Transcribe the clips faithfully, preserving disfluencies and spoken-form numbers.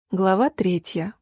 Глава третья.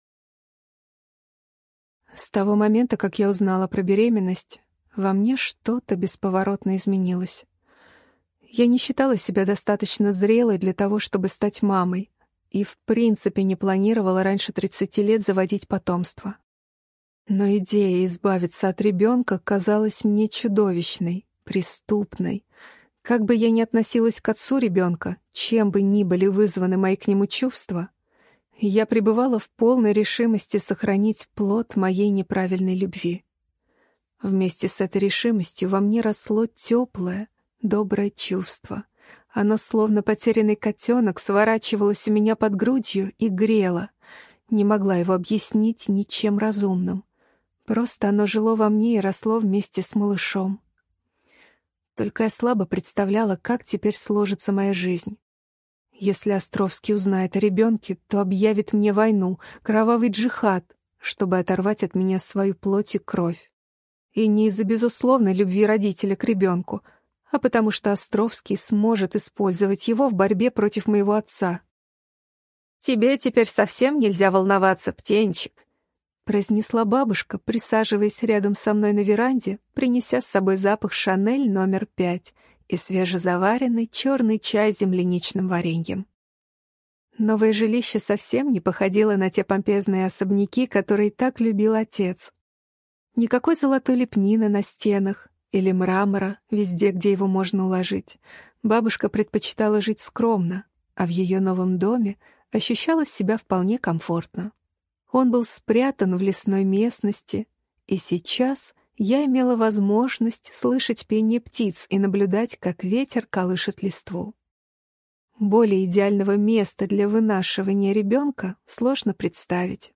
С того момента, как я узнала про беременность, во мне что-то бесповоротно изменилось. Я не считала себя достаточно зрелой для того, чтобы стать мамой, и в принципе не планировала раньше тридцати лет заводить потомство. Но идея избавиться от ребенка казалась мне чудовищной, преступной. Как бы я ни относилась к отцу ребенка, чем бы ни были вызваны мои к нему чувства, я пребывала в полной решимости сохранить плод моей неправильной любви. Вместе с этой решимостью во мне росло теплое, доброе чувство. Оно, словно потерянный котенок, сворачивалось у меня под грудью и грело. Не могла его объяснить ничем разумным. Просто оно жило во мне и росло вместе с малышом. Только я слабо представляла, как теперь сложится моя жизнь. Если Островский узнает о ребенке, то объявит мне войну, кровавый джихад, чтобы оторвать от меня свою плоть и кровь. И не из-за безусловной любви родителя к ребенку, а потому что Островский сможет использовать его в борьбе против моего отца. «Тебе теперь совсем нельзя волноваться, птенчик», — произнесла бабушка, присаживаясь рядом со мной на веранде, принеся с собой запах «Шанель» номер пять и свежезаваренный черный чай с земляничным вареньем. Новое жилище совсем не походило на те помпезные особняки, которые так любил отец. Никакой золотой лепнины на стенах или мрамора везде, где его можно уложить. Бабушка предпочитала жить скромно, а в ее новом доме ощущала себя вполне комфортно. Он был спрятан в лесной местности, и сейчас я имела возможность слышать пение птиц и наблюдать, как ветер колышет листву. Более идеального места для вынашивания ребенка сложно представить.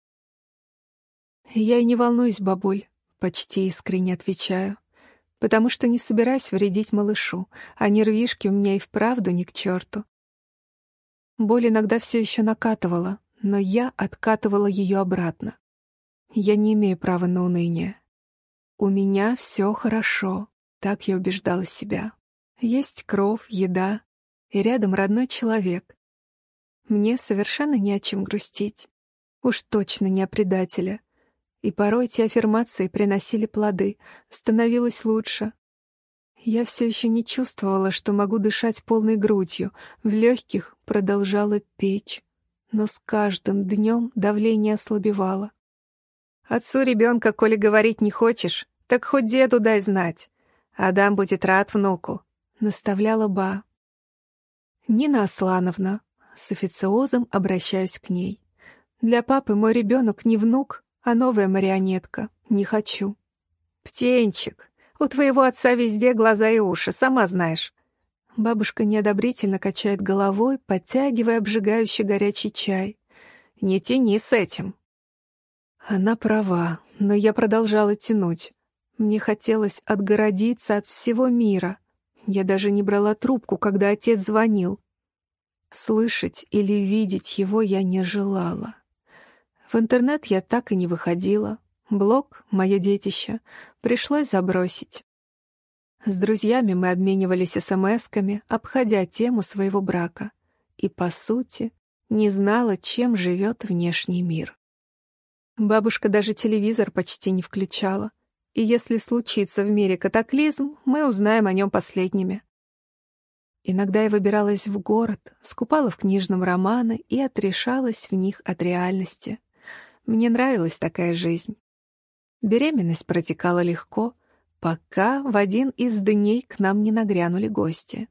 «Я и не волнуюсь, бабуль», — почти искренне отвечаю, «потому что не собираюсь вредить малышу, а нервишки у меня и вправду ни к черту». Боль иногда все еще накатывала, но я откатывала ее обратно. Я не имею права на уныние. «У меня все хорошо», — так я убеждала себя. Есть кровь, еда и рядом родной человек. Мне совершенно не о чем грустить. Уж точно не о предателе. И порой эти аффирмации приносили плоды, становилось лучше. Я все еще не чувствовала, что могу дышать полной грудью, в легких продолжала печь, но с каждым днем давление ослабевало. «Отцу ребенка, коли говорить не хочешь, так хоть деду дай знать. Адам будет рад внуку», — наставляла Ба. «Нина Аслановна», — с официозом обращаюсь к ней, «для папы мой ребенок не внук, а новая марионетка. Не хочу». «Птенчик, у твоего отца везде глаза и уши, сама знаешь». Бабушка неодобрительно качает головой, подтягивая обжигающий горячий чай. «Не тяни с этим». Она права, но я продолжала тянуть. Мне хотелось отгородиться от всего мира. Я даже не брала трубку, когда отец звонил. Слышать или видеть его я не желала. В интернет я так и не выходила. Блог, мое детище, пришлось забросить. С друзьями мы обменивались эс-эм-эсками, обходя тему своего брака. И, по сути, не знала, чем живет внешний мир. Бабушка даже телевизор почти не включала, и если случится в мире катаклизм, мы узнаем о нем последними. Иногда я выбиралась в город, скупала в книжном романы и отрешалась в них от реальности. Мне нравилась такая жизнь. Беременность протекала легко, пока в один из дней к нам не нагрянули гости.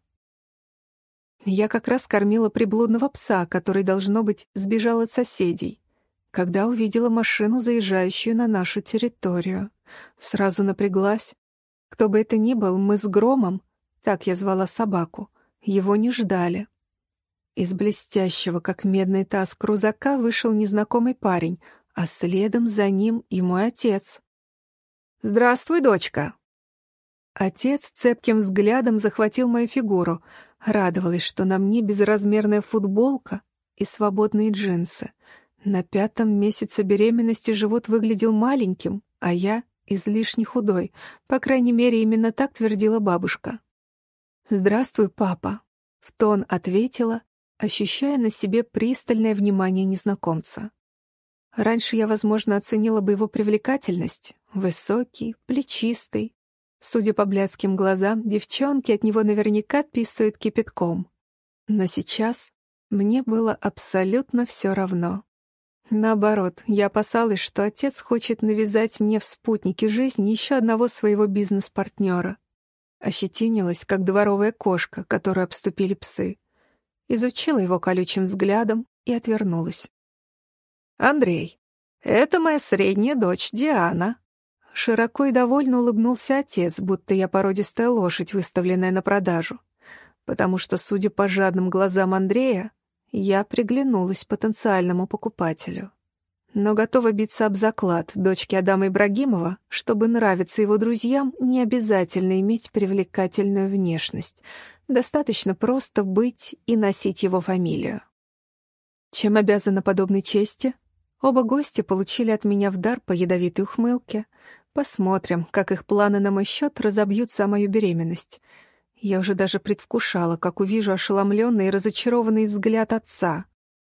Я как раз кормила приблудного пса, который, должно быть, сбежал от соседей, когда увидела машину, заезжающую на нашу территорию. Сразу напряглась. Кто бы это ни был, мы с Громом, так я звала собаку, его не ждали. Из блестящего, как медный таз, крузака вышел незнакомый парень, а следом за ним и мой отец. «Здравствуй, дочка!» Отец цепким взглядом захватил мою фигуру, радовалась, что на мне безразмерная футболка и свободные джинсы. На пятом месяце беременности живот выглядел маленьким, а я излишне худой. По крайней мере, именно так твердила бабушка. «Здравствуй, папа», — в тон ответила ощущая на себе пристальное внимание незнакомца. Раньше я, возможно, оценила бы его привлекательность. Высокий, плечистый. Судя по блядским глазам, девчонки от него наверняка писают кипятком. Но сейчас мне было абсолютно все равно. Наоборот, я опасалась, что отец хочет навязать мне в спутнике жизни еще одного своего бизнес-партнера. Ощетинилась, как дворовая кошка, которую обступили псы. Изучила его колючим взглядом и отвернулась. «Андрей, это моя средняя дочь Диана». Широко и довольно улыбнулся отец, будто я породистая лошадь, выставленная на продажу. Потому что, судя по жадным глазам Андрея, я приглянулась потенциальному покупателю. Но готова биться об заклад дочки Адама Ибрагимова, чтобы нравиться его друзьям, не обязательно иметь привлекательную внешность. Достаточно просто быть и носить его фамилию. Чем обязана подобной чести? Оба гостя получили от меня в дар по ядовитой ухмылке. Посмотрим, как их планы на мой счет разобьются о мою беременность. Я уже даже предвкушала, как увижу ошеломленный и разочарованный взгляд отца.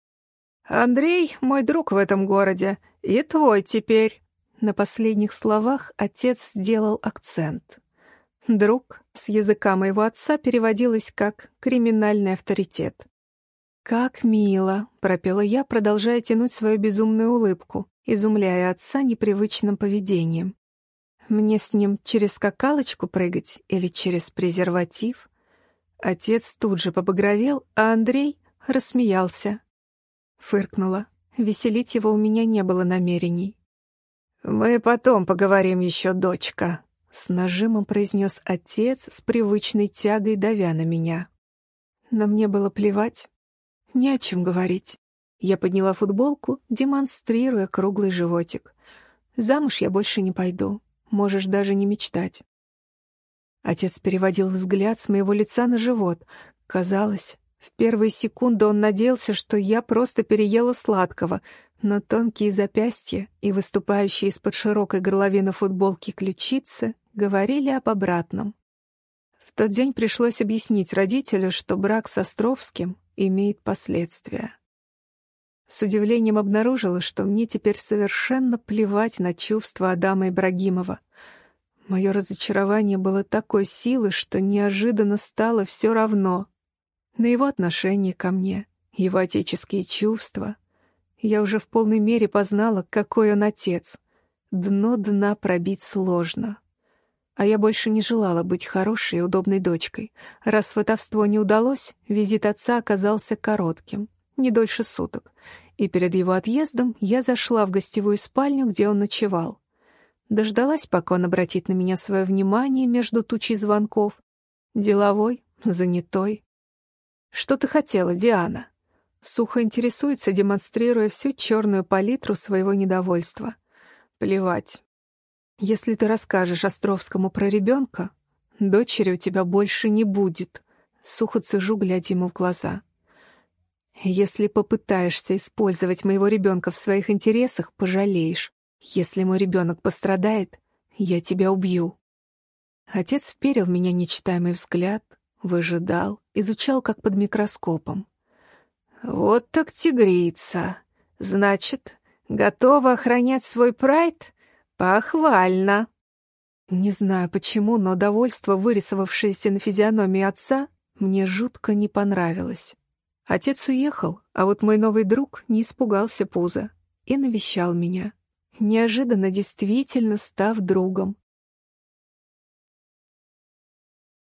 «Андрей — мой друг в этом городе, и твой теперь». На последних словах отец сделал акцент. «Друг» с языка моего отца переводилось как «криминальный авторитет». «Как мило», — пропела я, продолжая тянуть свою безумную улыбку, изумляя отца непривычным поведением. «Мне с ним через скакалочку прыгать или через презерватив?» Отец тут же побагровел, а Андрей рассмеялся. Фыркнула. Веселить его у меня не было намерений. «Мы потом поговорим еще, дочка», — с нажимом произнес отец с привычной тягой, давя на меня. Но мне было плевать. Не о чем говорить. Я подняла футболку, демонстрируя круглый животик. «Замуж я больше не пойду. Можешь даже не мечтать». Отец переводил взгляд с моего лица на живот. Казалось, в первые секунды он надеялся, что я просто переела сладкого, но тонкие запястья и выступающие из-под широкой горловины футболки ключицы говорили об обратном. В тот день пришлось объяснить родителю, что брак с Островским имеет последствия. С удивлением обнаружила, что мне теперь совершенно плевать на чувства Адама Ибрагимова. Мое разочарование было такой силы, что неожиданно стало все равно. На его отношение ко мне, его отеческие чувства. Я уже в полной мере познала, какой он отец. Дно дна пробить сложно. А я больше не желала быть хорошей и удобной дочкой. Раз сватовство не удалось, визит отца оказался коротким, не дольше суток. И перед его отъездом я зашла в гостевую спальню, где он ночевал. Дождалась, пока он обратит на меня свое внимание между тучей звонков. Деловой, занятой. «Что ты хотела, Диана?» Сухо интересуется, демонстрируя всю черную палитру своего недовольства. «Плевать. Если ты расскажешь Островскому про ребенка, дочери у тебя больше не будет», — сухо цежу, глядя ему в глаза. «Если попытаешься использовать моего ребенка в своих интересах, пожалеешь. Если мой ребенок пострадает, я тебя убью». Отец вперил в меня нечитаемый взгляд, выжидал, изучал как под микроскопом. «Вот так тигрица. Значит, готова охранять свой прайд? Похвально». Не знаю почему, но довольство, вырисовавшееся на физиономии отца, мне жутко не понравилось. Отец уехал, а вот мой новый друг не испугался пуза и навещал меня, неожиданно действительно став другом.